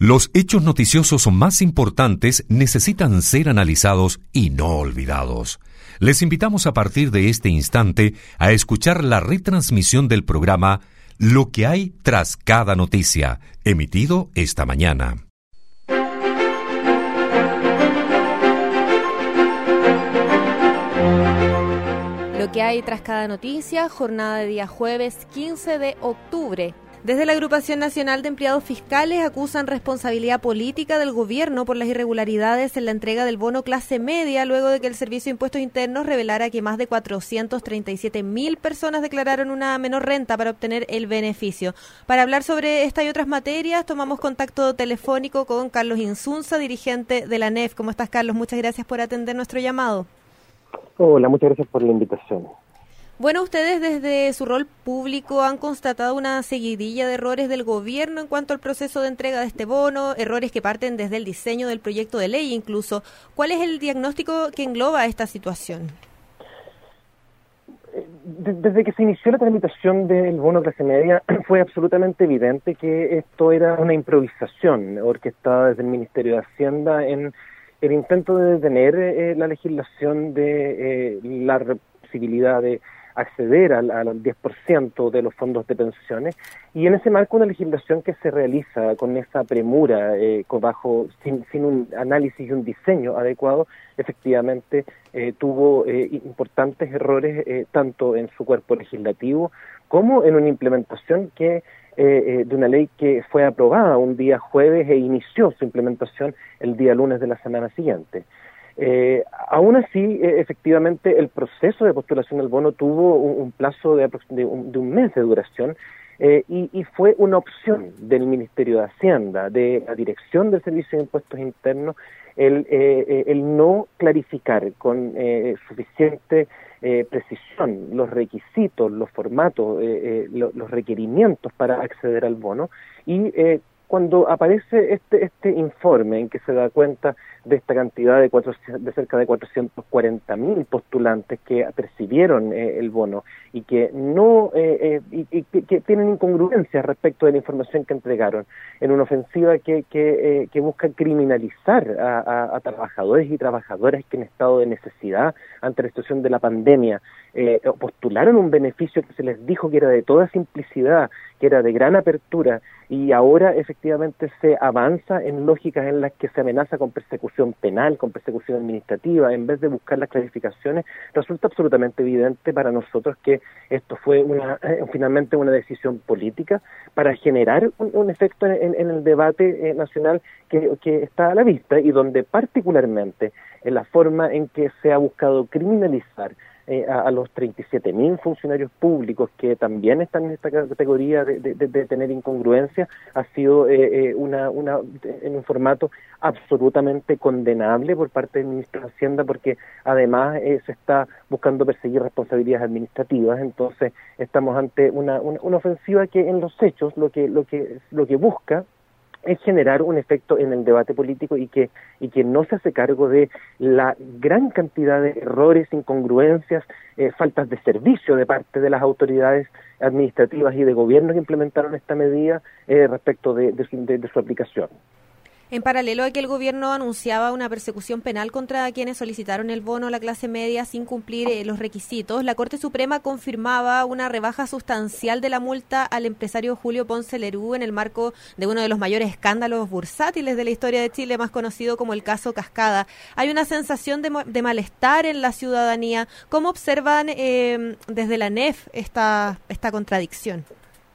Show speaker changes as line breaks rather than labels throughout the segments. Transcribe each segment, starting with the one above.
Los hechos noticiosos más importantes necesitan ser analizados y no olvidados. Les invitamos a partir de este instante a escuchar la retransmisión del programa Lo que hay tras cada noticia, emitido esta mañana.
Lo que hay tras cada noticia, jornada de día jueves 15 de octubre. Desde la Agrupación Nacional de Empleados Fiscales acusan responsabilidad política del gobierno por las irregularidades en la entrega del bono clase media, luego de que el Servicio de Impuestos Internos revelara que más de 437.000 personas declararon una menor renta para obtener el beneficio. Para hablar sobre esta y otras materias, tomamos contacto telefónico con Carlos Insunza, dirigente de la ANEF. ¿Cómo estás, Carlos? Muchas gracias por atender nuestro llamado.
Hola, muchas gracias por la invitación.
Bueno, ustedes desde su rol público han constatado una seguidilla de errores del gobierno en cuanto al proceso de entrega de este bono, errores que parten desde el diseño del proyecto de ley incluso. ¿Cuál es el diagnóstico que engloba esta situación?
Desde que se inició la tramitación del bono clase media fue absolutamente evidente que esto era una improvisación orquestada desde el Ministerio de Hacienda en el intento de detener la legislación de la posibilidad de acceder al 10% de los fondos de pensiones, y en ese marco una legislación que se realiza con esa premura, sin un análisis y un diseño adecuado, efectivamente tuvo importantes errores tanto en su cuerpo legislativo como en una implementación de una ley que fue aprobada un día jueves e inició su implementación el día lunes de la semana siguiente. Aún así, efectivamente, el proceso de postulación del bono tuvo un plazo de un mes de duración y fue una opción del Ministerio de Hacienda, de la Dirección del Servicio de Impuestos Internos, el no clarificar con suficiente precisión los requisitos, los formatos, los requerimientos para acceder al bono, y cuando aparece este informe en que se da cuenta de esta cantidad de cerca de 440.000 postulantes que percibieron el bono y que que tienen incongruencias respecto de la información que entregaron, en una ofensiva que busca criminalizar a trabajadores y trabajadoras que en estado de necesidad ante la situación de la pandemia postularon un beneficio que se les dijo que era de toda simplicidad, que era de gran apertura, y ahora efectivamente se avanza en lógicas en las que se amenaza con persecución penal, con persecución administrativa, en vez de buscar las clarificaciones. Resulta absolutamente evidente para nosotros que esto fue finalmente una decisión política para generar un efecto en el debate nacional que está a la vista, y donde particularmente en la forma en que se ha buscado criminalizar a los 37.000 funcionarios públicos que también están en esta categoría de tener incongruencia, ha sido en un formato absolutamente condenable por parte del Ministro de Hacienda, porque además se está buscando perseguir responsabilidades administrativas. Entonces estamos ante una ofensiva que en los hechos lo que busca es generar un efecto en el debate político y que no se hace cargo de la gran cantidad de errores, incongruencias, faltas de servicio de parte de las autoridades administrativas y de gobierno que implementaron esta medida respecto de su aplicación.
En paralelo a que el gobierno anunciaba una persecución penal contra quienes solicitaron el bono a la clase media sin cumplir los requisitos, la Corte Suprema confirmaba una rebaja sustancial de la multa al empresario Julio Ponce Lerú en el marco de uno de los mayores escándalos bursátiles de la historia de Chile, más conocido como el caso Cascada. Hay una sensación de malestar en la ciudadanía. ¿Cómo observan desde la ANEF esta contradicción?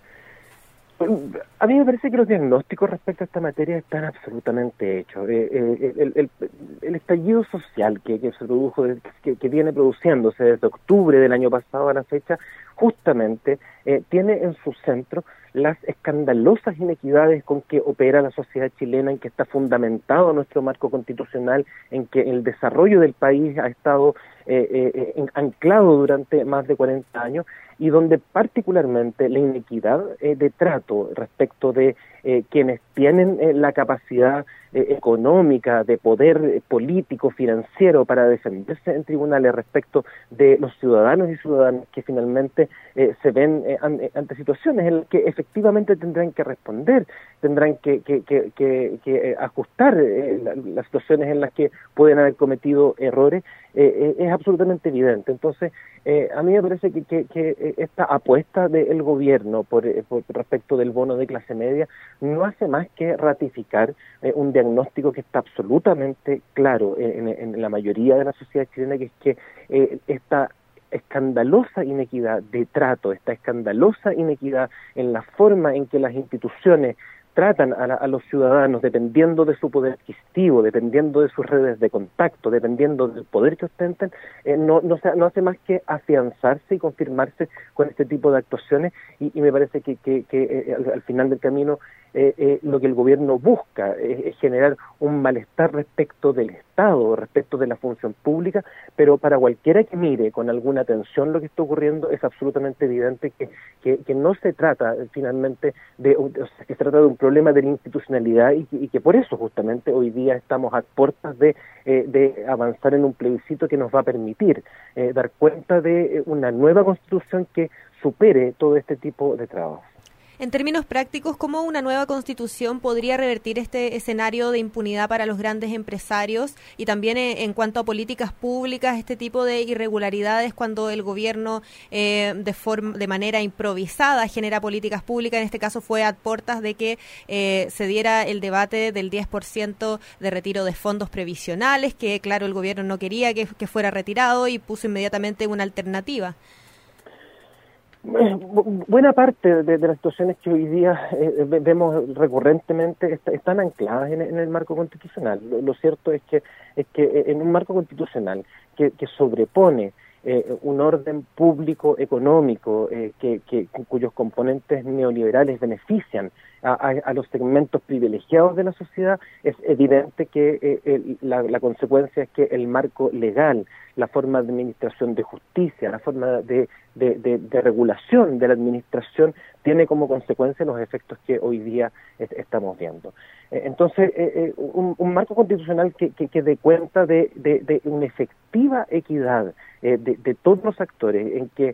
A mí me parece que los diagnósticos respecto a esta materia están absolutamente hechos. El estallido social que se produjo, que viene produciéndose desde octubre del año pasado a la fecha, justamente tiene en su centro las escandalosas inequidades con que opera la sociedad chilena, en que está fundamentado nuestro marco constitucional, en que el desarrollo del país ha estado anclado durante más de 40 años, y donde particularmente la inequidad de trato respecto de quienes tienen la capacidad económica, de poder político, financiero para defenderse en tribunales respecto de los ciudadanos y ciudadanas que finalmente se ven ante situaciones en las que efectivamente tendrán que responder, tendrán que ajustar las situaciones en las que pueden haber cometido errores, es absolutamente evidente. Entonces, a mí me parece que esta apuesta del gobierno por respecto del bono de clase media no hace más que ratificar un diagnóstico que está absolutamente claro en la mayoría de la sociedad chilena, que es que esta escandalosa inequidad de trato, esta escandalosa inequidad en la forma en que las instituciones tratan a los ciudadanos, dependiendo de su poder adquisitivo, dependiendo de sus redes de contacto, dependiendo del poder que ostenten, no hace más que afianzarse y confirmarse con este tipo de actuaciones, y me parece que al final del camino lo que el gobierno busca es generar un malestar respecto del Estado, respecto de la función pública, pero para cualquiera que mire con alguna atención lo que está ocurriendo es absolutamente evidente que no se trata finalmente que se trata de un problema de la institucionalidad y que por eso justamente hoy día estamos a puertas de avanzar en un plebiscito que nos va a permitir dar cuenta de una nueva constitución que supere todo este tipo de trabajos.
En términos prácticos, ¿cómo una nueva constitución podría revertir este escenario de impunidad para los grandes empresarios? Y también en cuanto a políticas públicas, este tipo de irregularidades cuando el gobierno de manera improvisada genera políticas públicas. En este caso fue a puertas de que se diera el debate del 10% de retiro de fondos previsionales, que claro, el gobierno no quería que fuera retirado y puso inmediatamente una alternativa.
Buena parte de las situaciones que hoy día vemos recurrentemente están ancladas en el marco constitucional. Lo cierto es que en un marco constitucional que sobrepone un orden público económico cuyos componentes neoliberales benefician a los segmentos privilegiados de la sociedad, es evidente que la consecuencia es que el marco legal, la forma de administración de justicia, la forma de regulación de la administración tiene como consecuencia los efectos que hoy día estamos viendo. Entonces, un marco constitucional que dé cuenta de una efectiva equidad de todos los actores, en que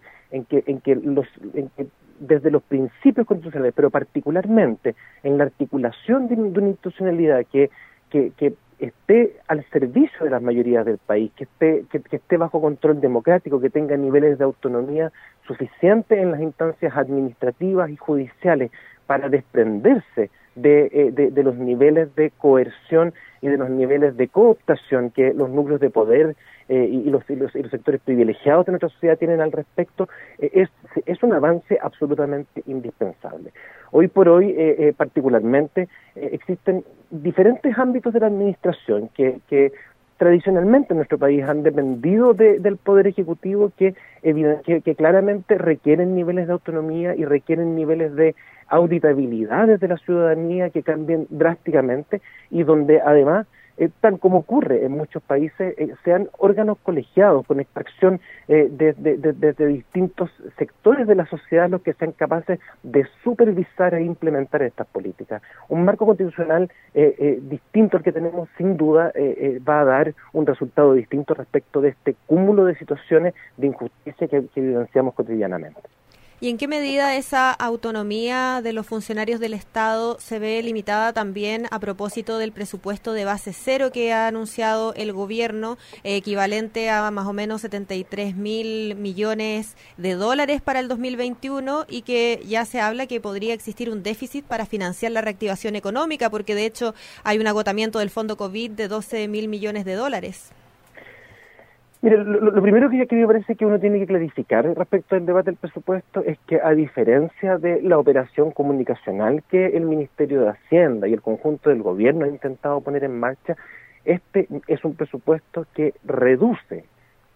desde los principios constitucionales, pero particularmente en la articulación de una institucionalidad que esté al servicio de las mayorías del país, que esté bajo control democrático, que tenga niveles de autonomía suficientes en las instancias administrativas y judiciales para desprenderse de los niveles de coerción y de los niveles de cooptación que los núcleos de poder y los sectores privilegiados de nuestra sociedad tienen al respecto, es un avance absolutamente indispensable. Hoy por hoy, particularmente, existen diferentes ámbitos de la administración que tradicionalmente en nuestro país han dependido del Poder Ejecutivo que claramente requieren niveles de autonomía y requieren niveles de auditabilidad de la ciudadanía que cambien drásticamente y donde además, tal como ocurre en muchos países, sean órganos colegiados con extracción desde distintos sectores de la sociedad los que sean capaces de supervisar e implementar estas políticas. Un marco constitucional distinto al que tenemos, sin duda, va a dar un resultado distinto respecto de este cúmulo de situaciones de injusticia que vivenciamos cotidianamente.
¿Y en qué medida esa autonomía de los funcionarios del Estado se ve limitada también a propósito del presupuesto de base cero que ha anunciado el gobierno, equivalente a más o menos 73.000 millones de dólares para el 2021 y que ya se habla que podría existir un déficit para financiar la reactivación económica porque de hecho hay un agotamiento del fondo COVID de 12.000 millones de dólares?
Mire, lo primero que me parece que uno tiene que clarificar respecto al debate del presupuesto es que a diferencia de la operación comunicacional que el Ministerio de Hacienda y el conjunto del gobierno ha intentado poner en marcha, este es un presupuesto que reduce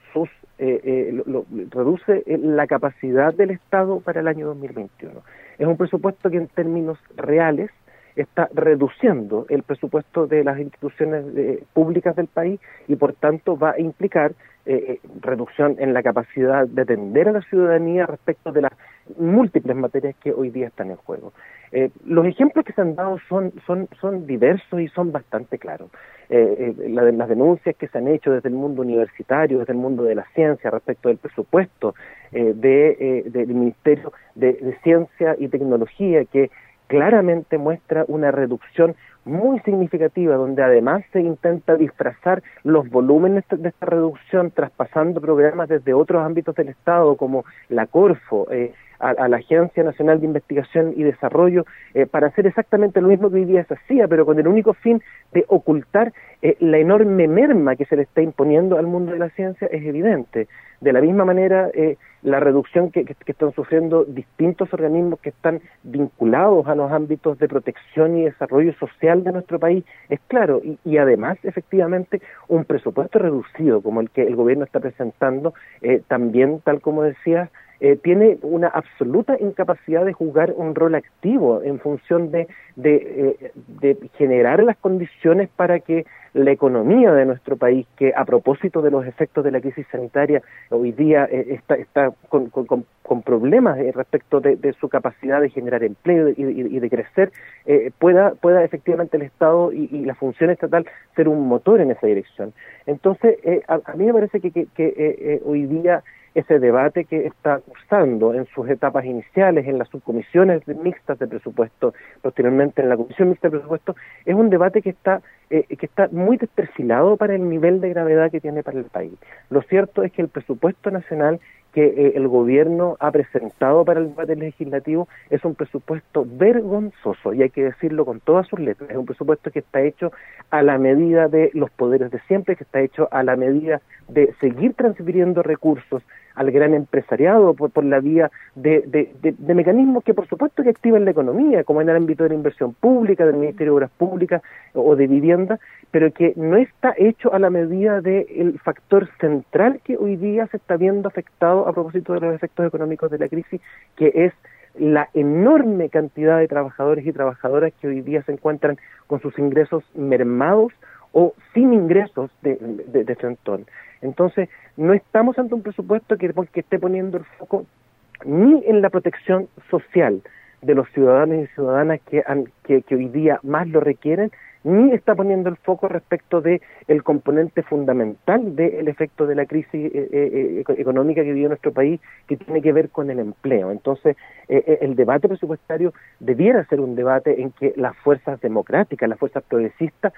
la capacidad del Estado para el año 2021. Es un presupuesto que en términos reales está reduciendo el presupuesto de las instituciones públicas del país y por tanto va a implicar reducción en la capacidad de atender a la ciudadanía respecto de las múltiples materias que hoy día están en juego. Los ejemplos que se han dado son diversos y son bastante claros. Las denuncias que se han hecho desde el mundo universitario, desde el mundo de la ciencia respecto del presupuesto del Ministerio de Ciencia y Tecnología, que claramente muestra una reducción muy significativa, donde además se intenta disfrazar los volúmenes de esta reducción, traspasando programas desde otros ámbitos del Estado, como la Corfo, a la Agencia Nacional de Investigación y Desarrollo, para hacer exactamente lo mismo que hoy día se hacía, pero con el único fin de ocultar la enorme merma que se le está imponiendo al mundo de la ciencia. Es evidente. De la misma manera, la reducción que están sufriendo distintos organismos que están vinculados a los ámbitos de protección y desarrollo social de nuestro país es claro, y además, efectivamente, un presupuesto reducido como el que el gobierno está presentando, también, tal como decías, tiene una absoluta incapacidad de jugar un rol activo en función de generar las condiciones para que la economía de nuestro país, que a propósito de los efectos de la crisis sanitaria hoy día está con problemas respecto de su capacidad de generar empleo y de crecer, pueda efectivamente el Estado y la función estatal ser un motor en esa dirección. Entonces, a mí me parece que hoy día ese debate que está cursando en sus etapas iniciales, en las subcomisiones mixtas de presupuesto, posteriormente en la comisión mixta de presupuesto, es un debate que está muy desperfilado para el nivel de gravedad que tiene para el país. Lo cierto es que el presupuesto nacional que el gobierno ha presentado para el debate legislativo es un presupuesto vergonzoso, y hay que decirlo con todas sus letras. Es un presupuesto que está hecho a la medida de los poderes de siempre, que está hecho a la medida de seguir transfiriendo recursos al gran empresariado por la vía de mecanismos que por supuesto que activan la economía, como en el ámbito de la inversión pública, del Ministerio de Obras Públicas o de Vivienda, pero que no está hecho a la medida del factor central que hoy día se está viendo afectado a propósito de los efectos económicos de la crisis, que es la enorme cantidad de trabajadores y trabajadoras que hoy día se encuentran con sus ingresos mermados o sin ingresos de frentón. Entonces, no estamos ante un presupuesto que esté poniendo el foco ni en la protección social de los ciudadanos y ciudadanas que hoy día más lo requieren, ni está poniendo el foco respecto de el componente fundamental del efecto de la crisis económica que vive nuestro país, que tiene que ver con el empleo. Entonces, el debate presupuestario debiera ser un debate en que las fuerzas democráticas, las fuerzas progresistas,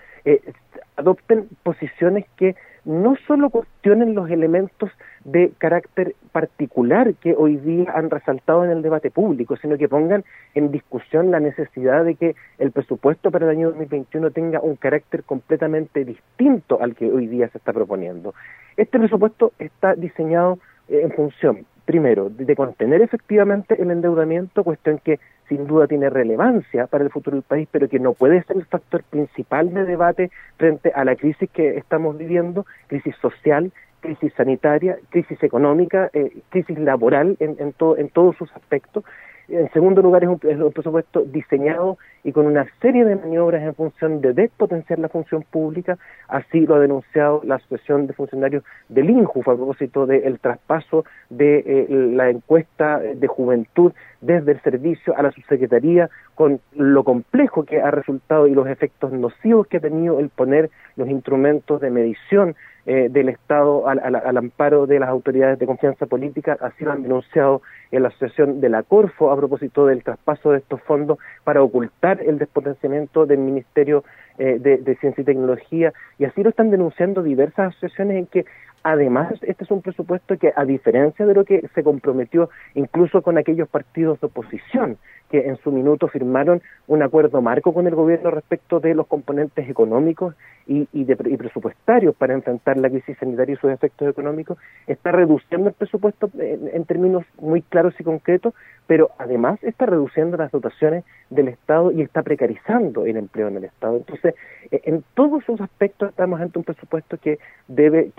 adopten posiciones que no solo cuestionen los elementos de carácter particular que hoy día han resaltado en el debate público, sino que pongan en discusión la necesidad de que el presupuesto para el año 2021 tenga un carácter completamente distinto al que hoy día se está proponiendo. Este presupuesto está diseñado en función, primero, de contener efectivamente el endeudamiento, cuestión que sin duda tiene relevancia para el futuro del país, pero que no puede ser el factor principal de debate frente a la crisis que estamos viviendo, crisis social, crisis sanitaria, crisis económica, crisis laboral en todos sus aspectos. En segundo lugar, es un presupuesto diseñado y con una serie de maniobras en función de despotenciar la función pública. Así lo ha denunciado la Asociación de Funcionarios del INJU a propósito del traspaso de la encuesta de juventud desde el servicio a la subsecretaría, con lo complejo que ha resultado y los efectos nocivos que ha tenido el poner los instrumentos de medición del Estado al amparo de las autoridades de confianza política. Así lo han denunciado en la Asociación de la Corfo a propósito del traspaso de estos fondos para ocultar el despotenciamiento del Ministerio de Ciencia y Tecnología, y así lo están denunciando diversas asociaciones, en que además este es un presupuesto que, a diferencia de lo que se comprometió incluso con aquellos partidos de oposición que en su minuto firmaron un acuerdo marco con el gobierno respecto de los componentes económicos y presupuestarios para enfrentar la crisis sanitaria y sus efectos económicos, está reduciendo el presupuesto en términos muy claros y concretos, pero además está reduciendo las dotaciones del Estado y está precarizando el empleo en el Estado. Entonces, en todos sus aspectos estamos ante un presupuesto que debe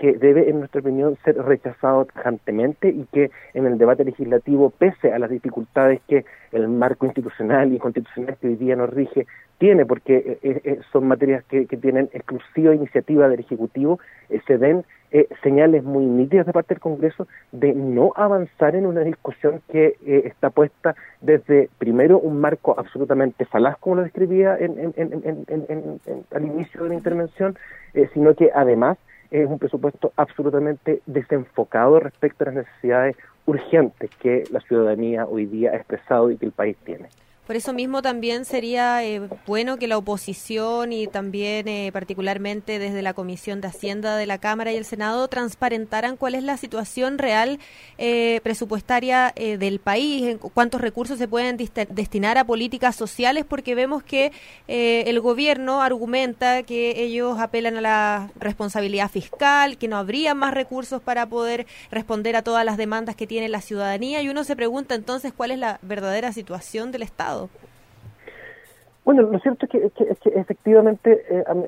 en nuestra opinión, ser rechazado tajantemente y que en el debate legislativo, pese a las dificultades que el marco institucional y constitucional que hoy día nos rige tiene, porque son materias que tienen exclusiva iniciativa del Ejecutivo, se den señales muy nítidas de parte del Congreso de no avanzar en una discusión que está puesta desde, primero, un marco absolutamente falaz, como lo describía al inicio de la intervención, sino que además es un presupuesto absolutamente desenfocado respecto a las necesidades urgentes que la ciudadanía hoy día ha expresado y que el país tiene.
Por eso mismo también sería bueno que la oposición y también particularmente desde la Comisión de Hacienda de la Cámara y el Senado transparentaran cuál es la situación real presupuestaria del país, cuántos recursos se pueden destinar a políticas sociales, porque vemos que el gobierno argumenta que ellos apelan a la responsabilidad fiscal, que no habría más recursos para poder responder a todas las demandas que tiene la ciudadanía, y uno se pregunta entonces cuál es la verdadera situación del Estado.
Bueno, lo cierto es que efectivamente,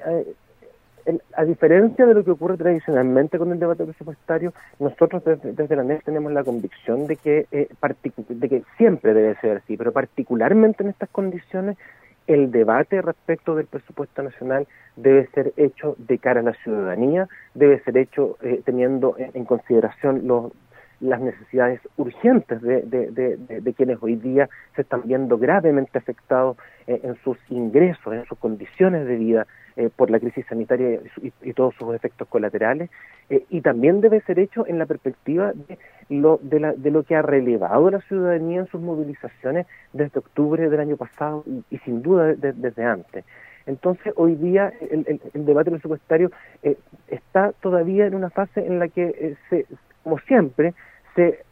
a diferencia de lo que ocurre tradicionalmente con el debate presupuestario, nosotros desde la NES tenemos la convicción de que siempre debe ser así, pero particularmente en estas condiciones, el debate respecto del presupuesto nacional debe ser hecho de cara a la ciudadanía, debe ser hecho teniendo en consideración las necesidades urgentes de quienes hoy día se están viendo gravemente afectados en sus ingresos, en sus condiciones de vida por la crisis sanitaria y todos sus efectos colaterales, y también debe ser hecho en la perspectiva de lo que ha relevado la ciudadanía en sus movilizaciones desde octubre del año pasado y sin duda desde antes. Entonces, hoy día el debate presupuestario está todavía en una fase en la que como siempre, se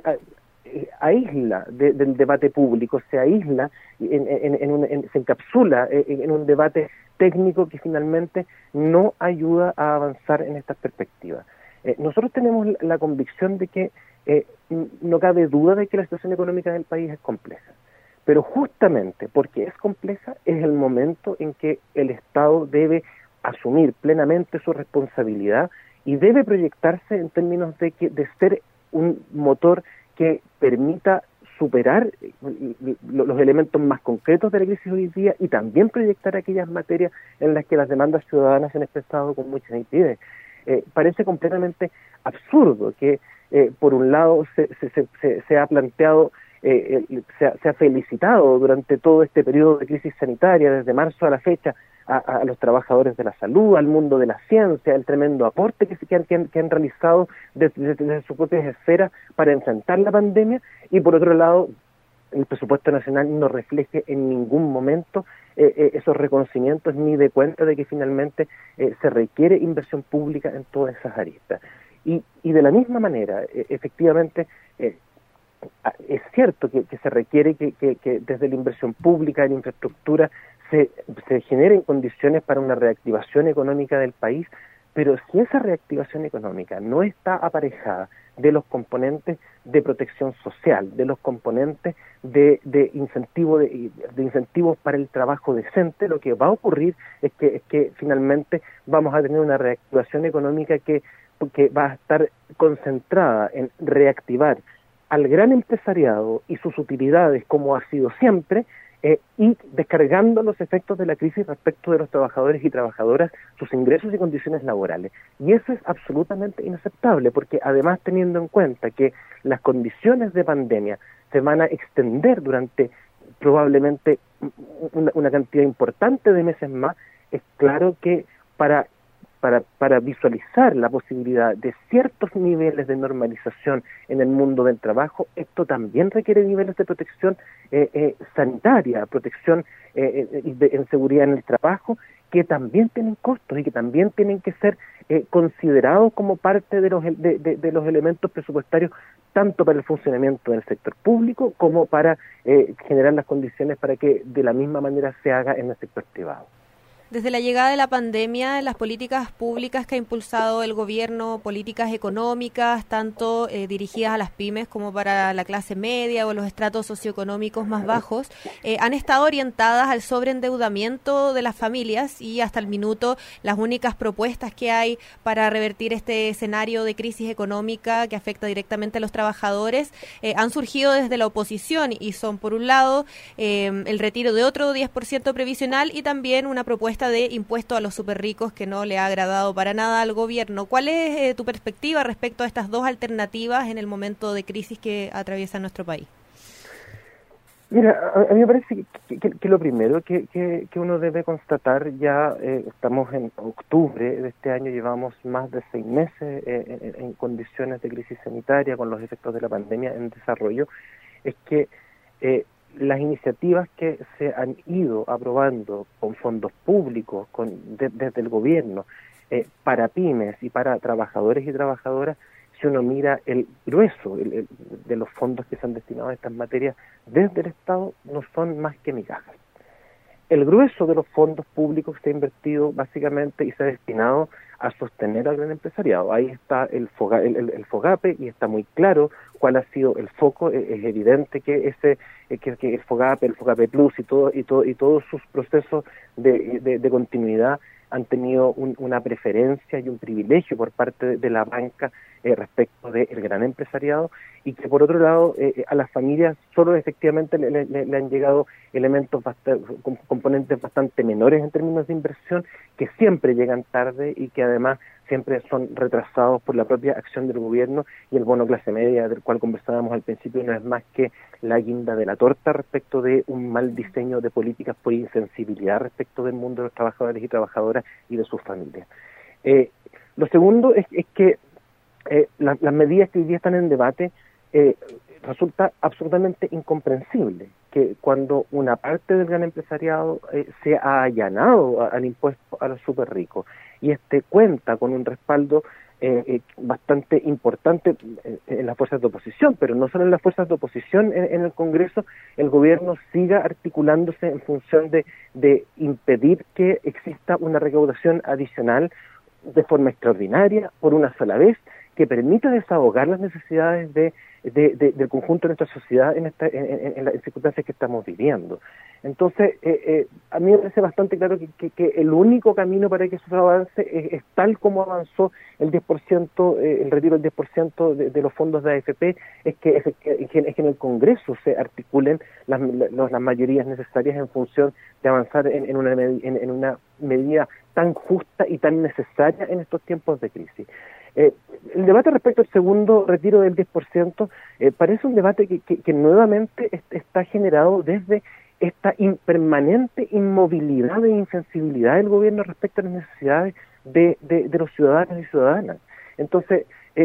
aísla del debate público, se aísla, se encapsula en un debate técnico que finalmente no ayuda a avanzar en estas perspectivas. Nosotros tenemos la convicción de que no cabe duda de que la situación económica del país es compleja, pero justamente porque es compleja es el momento en que el Estado debe asumir plenamente su responsabilidad y debe proyectarse en términos de ser un motor que permita superar los elementos más concretos de la crisis hoy día y también proyectar aquellas materias en las que las demandas ciudadanas se han expresado con mucha nitidez. Parece completamente absurdo que, por un lado, se ha planteado, se ha felicitado durante todo este periodo de crisis sanitaria, desde marzo a la fecha, a los trabajadores de la salud, al mundo de la ciencia, el tremendo aporte que han realizado desde sus propias esferas para enfrentar la pandemia, y por otro lado, el presupuesto nacional no refleje en ningún momento esos reconocimientos ni de cuenta de que finalmente se requiere inversión pública en todas esas aristas. Y de la misma manera, efectivamente, es cierto que se requiere que desde la inversión pública en infraestructura se generen condiciones para una reactivación económica del país, pero si esa reactivación económica no está aparejada de los componentes de protección social, de los componentes de incentivos para el trabajo decente, lo que va a ocurrir es que finalmente vamos a tener una reactivación económica que va a estar concentrada en reactivar al gran empresariado y sus utilidades, como ha sido siempre, y descargando los efectos de la crisis respecto de los trabajadores y trabajadoras, sus ingresos y condiciones laborales. Y eso es absolutamente inaceptable, porque además, teniendo en cuenta que las condiciones de pandemia se van a extender durante probablemente una cantidad importante de meses más, es claro que para visualizar la posibilidad de ciertos niveles de normalización en el mundo del trabajo, esto también requiere niveles de protección sanitaria, protección en seguridad en el trabajo, que también tienen costos y que también tienen que ser considerados como parte de los elementos presupuestarios, tanto para el funcionamiento del sector público como para generar las condiciones para que de la misma manera se haga en el sector privado.
Desde la llegada de la pandemia, las políticas públicas que ha impulsado el gobierno, políticas económicas, tanto dirigidas a las pymes como para la clase media o los estratos socioeconómicos más bajos, han estado orientadas al sobreendeudamiento de las familias, y hasta el minuto las únicas propuestas que hay para revertir este escenario de crisis económica que afecta directamente a los trabajadores han surgido desde la oposición, y son, por un lado, el retiro de otro 10% previsional y también una propuesta de impuesto a los superricos que no le ha agradado para nada al gobierno. ¿Cuál es tu perspectiva respecto a estas dos alternativas en el momento de crisis que atraviesa nuestro país?
Mira, a mí me parece que lo primero que uno debe constatar, ya estamos en octubre de este año, llevamos más de 6 meses en condiciones de crisis sanitaria con los efectos de la pandemia en desarrollo, es que las iniciativas que se han ido aprobando con fondos públicos desde el gobierno para pymes y para trabajadores y trabajadoras, si uno mira el grueso de los fondos que se han destinado a estas materias desde el Estado, no son más que migajas. El grueso de los fondos públicos se ha invertido básicamente y se ha destinado a sostener al gran empresariado. Ahí está el FOGAPE, y está muy claro cuál ha sido el foco. Es evidente que que el FOGAPE Plus y todos sus procesos de continuidad han tenido una preferencia y un privilegio por parte de la banca respecto del gran empresariado, y que por otro lado a las familias solo efectivamente le han llegado elementos componentes bastante menores en términos de inversión, que siempre llegan tarde y que además siempre son retrasados por la propia acción del gobierno, y el bono clase media, del cual conversábamos al principio, no es más que la guinda de la torta respecto de un mal diseño de políticas por insensibilidad respecto del mundo de los trabajadores y trabajadoras y de sus familias. Lo segundo es que las medidas que hoy día están en debate, resulta absolutamente incomprensible que cuando una parte del gran empresariado se ha allanado al impuesto a los súper ricos, y cuenta con un respaldo bastante importante en las fuerzas de oposición, pero no solo en las fuerzas de oposición en el Congreso, el gobierno siga articulándose en función de impedir que exista una recaudación adicional de forma extraordinaria por una sola vez, que permita desahogar las necesidades del conjunto de nuestra sociedad en las circunstancias que estamos viviendo. Entonces, a mí me parece bastante claro que el único camino para que eso avance es tal como avanzó el 10%, el retiro del 10% de los fondos de AFP, es que en el Congreso se articulen las mayorías necesarias en función de avanzar en una medida tan justa y tan necesaria en estos tiempos de crisis. El debate respecto al segundo retiro del 10% parece un debate que nuevamente está generado desde esta permanente inmovilidad e insensibilidad del gobierno respecto a las necesidades de los ciudadanos y ciudadanas. Entonces,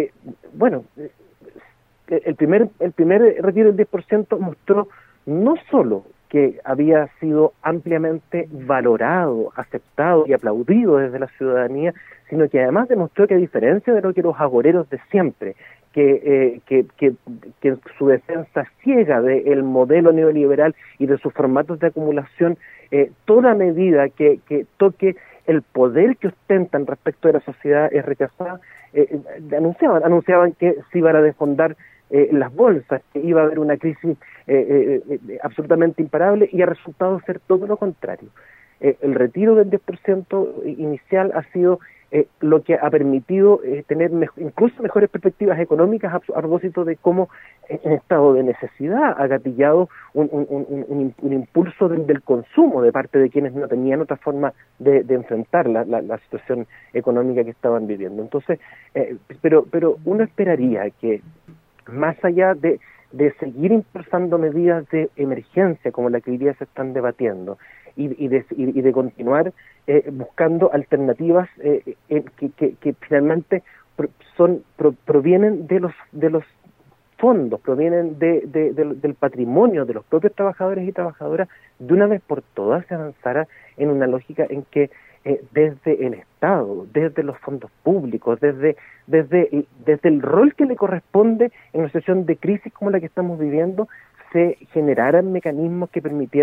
el primer retiro del 10% mostró no solo que había sido ampliamente valorado, aceptado y aplaudido desde la ciudadanía, sino que además demostró que, a diferencia de lo que los agoreros de siempre, que en su defensa ciega del modelo neoliberal y de sus formatos de acumulación, toda medida que toque el poder que ostentan respecto de la sociedad es rechazada, anunciaban que se iban a desfondar las bolsas, que iba a haber una crisis absolutamente imparable, y ha resultado ser todo lo contrario. El retiro del 10% inicial ha sido lo que ha permitido tener incluso mejores perspectivas económicas a propósito de cómo en estado de necesidad ha gatillado un impulso del consumo de parte de quienes no tenían otra forma de enfrentar la situación económica que estaban viviendo. Entonces, pero uno esperaría que, más allá de seguir impulsando medidas de emergencia como la que hoy día se están debatiendo, y de continuar buscando alternativas que finalmente provienen de los fondos, provienen del patrimonio de los propios trabajadores y trabajadoras, de una vez por todas se avanzara en una lógica en que desde el Estado, desde los fondos públicos, desde el rol que le corresponde en una situación de crisis como la que estamos viviendo, se generaran mecanismos que permitieran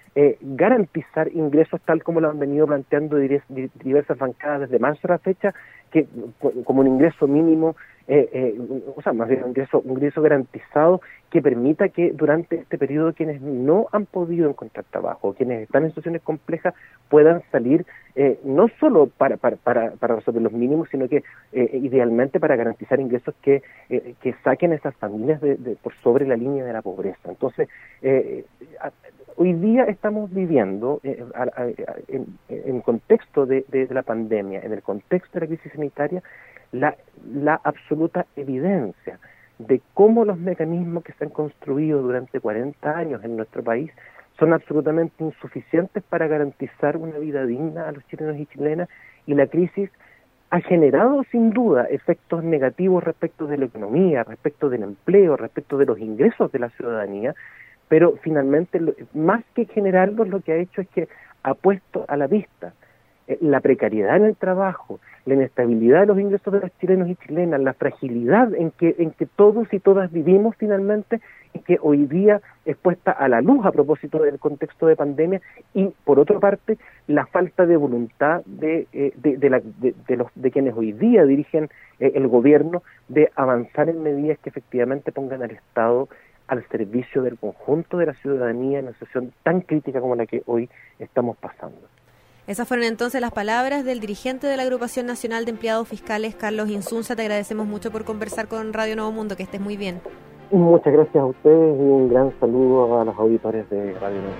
garantizar ingresos tal como lo han venido planteando diversas bancadas desde marzo a la fecha, que como un ingreso mínimo, más bien un ingreso garantizado que permita que durante este periodo quienes no han podido encontrar trabajo, quienes están en situaciones complejas, puedan salir no solo para resolver los mínimos, sino que idealmente para garantizar ingresos que saquen a esas familias por sobre la línea de la pobreza. Entonces, hoy día estamos viviendo en contexto de la pandemia, en el contexto de la crisis sanitaria, la absoluta evidencia de cómo los mecanismos que se han construido durante 40 años en nuestro país son absolutamente insuficientes para garantizar una vida digna a los chilenos y chilenas, y la crisis ha generado sin duda efectos negativos respecto de la economía, respecto del empleo, respecto de los ingresos de la ciudadanía, pero finalmente más que generarlos, lo que ha hecho es que ha puesto a la vista la precariedad en el trabajo, la inestabilidad de los ingresos de los chilenos y chilenas, la fragilidad en que todos y todas vivimos finalmente, y que hoy día es puesta a la luz a propósito del contexto de pandemia, y por otra parte la falta de voluntad de quienes hoy día dirigen el gobierno de avanzar en medidas que efectivamente pongan al Estado al servicio del conjunto de la ciudadanía en una situación tan crítica como la que hoy estamos pasando.
Esas fueron entonces las palabras del dirigente de la Agrupación Nacional de Empleados Fiscales, Carlos Insunza. Te agradecemos mucho por conversar con Radio Nuevo Mundo, que estés muy bien.
Muchas gracias a ustedes y un gran saludo a los auditores de Radio Nuevo.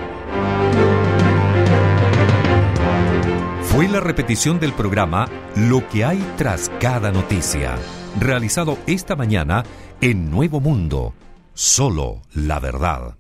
Fue la repetición del programa Lo que hay tras cada noticia, realizado esta mañana en Nuevo Mundo. Solo la verdad.